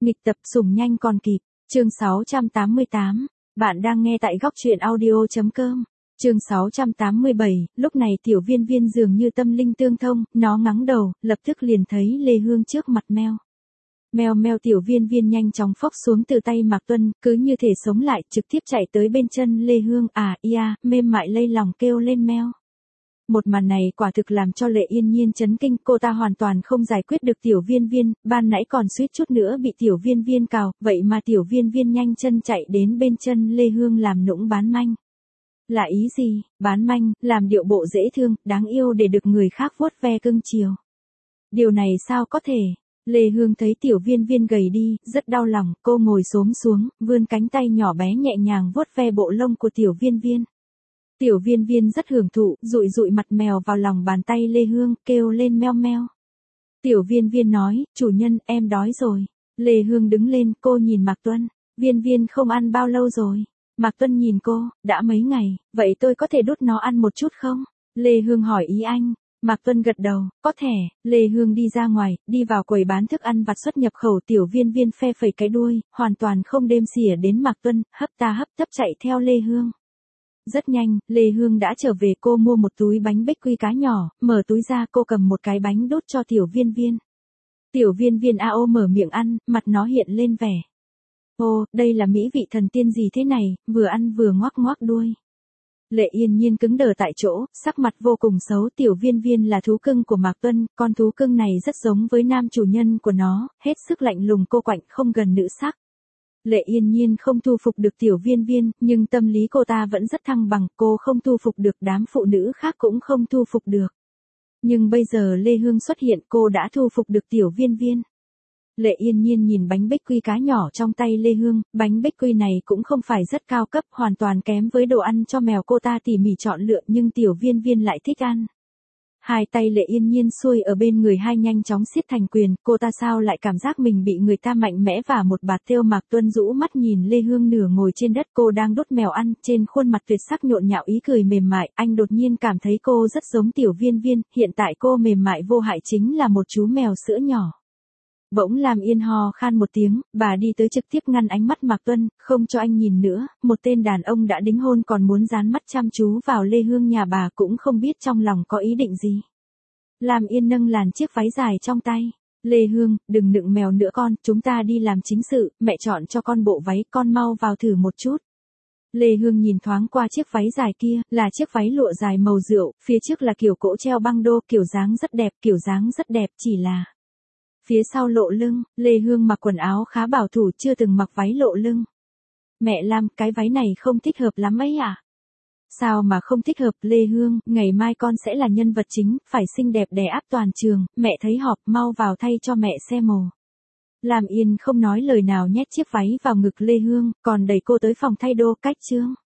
Nghịch tập sủng nhanh còn kịp. Chương 688. Bạn đang nghe tại góc truyện audio.com. Chương 687, lúc này Tiểu Viên Viên dường như tâm linh tương thông, nó ngắng đầu, lập tức liền thấy Lê Hương trước mặt meo. Meo meo. Tiểu Viên Viên nhanh chóng phốc xuống từ tay Mạc Tuân, cứ như thể sống lại, trực tiếp chạy tới bên chân Lê Hương, mềm mại lây lòng kêu lên meo. Một màn này quả thực làm cho Lệ Yên Nhiên chấn kinh, cô ta hoàn toàn không giải quyết được Tiểu Viên Viên, ban nãy còn suýt chút nữa bị Tiểu Viên Viên cào, vậy mà Tiểu Viên Viên nhanh chân chạy đến bên chân Lê Hương làm nũng bán manh. Là ý gì? Bán manh, làm điệu bộ dễ thương, đáng yêu để được người khác vuốt ve cưng chiều. Điều này sao có thể? Lê Hương thấy Tiểu Viên Viên gầy đi, rất đau lòng, cô ngồi xổm xuống, vươn cánh tay nhỏ bé nhẹ nhàng vuốt ve bộ lông của Tiểu Viên Viên. Tiểu Viên Viên rất hưởng thụ, dụi dụi mặt mèo vào lòng bàn tay Lê Hương, kêu lên meo meo. Tiểu Viên Viên nói, chủ nhân, em đói rồi. Lê Hương đứng lên, cô nhìn Mạc Tuân. Viên Viên không ăn bao lâu rồi? Mạc Tuân nhìn cô, đã mấy ngày, vậy tôi có thể đút nó ăn một chút không? Lê Hương hỏi ý anh. Mạc Tuân gật đầu, có thể. Lê Hương đi ra ngoài, đi vào quầy bán thức ăn vặt xuất nhập khẩu. Tiểu Viên Viên phe phẩy cái đuôi, hoàn toàn không đêm xỉa đến Mạc Tuân, hấp ta hấp tấp chạy theo Lê Hương. Rất nhanh, Lê Hương đã trở về, cô mua một túi bánh bích quy cá nhỏ, mở túi ra cô cầm một cái bánh đút cho Tiểu Viên Viên. Tiểu Viên Viên mở miệng ăn, mặt nó hiện lên vẻ. Ô, đây là mỹ vị thần tiên gì thế này, vừa ăn vừa ngoác ngoác đuôi. Lệ Yên Nhiên cứng đờ tại chỗ, sắc mặt vô cùng xấu. Tiểu Viên Viên là thú cưng của Mạc Tuân, con thú cưng này rất giống với nam chủ nhân của nó, hết sức lạnh lùng cô quạnh không gần nữ sắc. Lệ Yên Nhiên không thu phục được Tiểu Viên Viên, nhưng tâm lý cô ta vẫn rất thăng bằng, cô không thu phục được, đám phụ nữ khác cũng không thu phục được. Nhưng bây giờ Lê Hương xuất hiện, cô đã thu phục được Tiểu Viên Viên. Lệ Yên Nhiên nhìn bánh bích quy cá nhỏ trong tay Lê Hương, bánh bích quy này cũng không phải rất cao cấp, hoàn toàn kém với đồ ăn cho mèo cô ta tỉ mỉ chọn lựa, nhưng Tiểu Viên Viên lại thích ăn. Hai tay Lệ Yên Nhiên xuôi ở bên người hai nhanh chóng siết thành quyền, cô ta sao lại cảm giác mình bị người ta mạnh mẽ và một bạt têu. Mạc Tuân rũ mắt nhìn Lê Hương nửa ngồi trên đất, cô đang đút mèo ăn, trên khuôn mặt tuyệt sắc nhộn nhạo ý cười mềm mại, anh đột nhiên cảm thấy cô rất giống Tiểu Viên Viên, hiện tại cô mềm mại vô hại chính là một chú mèo sữa nhỏ. Bỗng Lam Yên ho khan một tiếng, bà đi tới trực tiếp ngăn ánh mắt Mạc Tuân, không cho anh nhìn nữa, một tên đàn ông đã đính hôn còn muốn dán mắt chăm chú vào Lê Hương nhà bà, cũng không biết trong lòng có ý định gì. Lam Yên nâng làn chiếc váy dài trong tay. Lê Hương, đừng nựng mèo nữa con, chúng ta đi làm chính sự, mẹ chọn cho con bộ váy, con mau vào thử một chút. Lê Hương nhìn thoáng qua chiếc váy dài kia, là chiếc váy lụa dài màu rượu, phía trước là kiểu cỗ treo băng đô, kiểu dáng rất đẹp, chỉ là phía sau lộ lưng. Lê Hương mặc quần áo khá bảo thủ, chưa từng mặc váy lộ lưng. Mẹ Lam, cái váy này không thích hợp lắm ấy à? Sao mà không thích hợp? Lê Hương, ngày mai con sẽ là nhân vật chính, phải xinh đẹp đè áp toàn trường, mẹ thấy họp, mau vào thay cho mẹ xem mồ. Lam Yên không nói lời nào nhét chiếc váy vào ngực Lê Hương, còn đẩy cô tới phòng thay đồ. Cách chương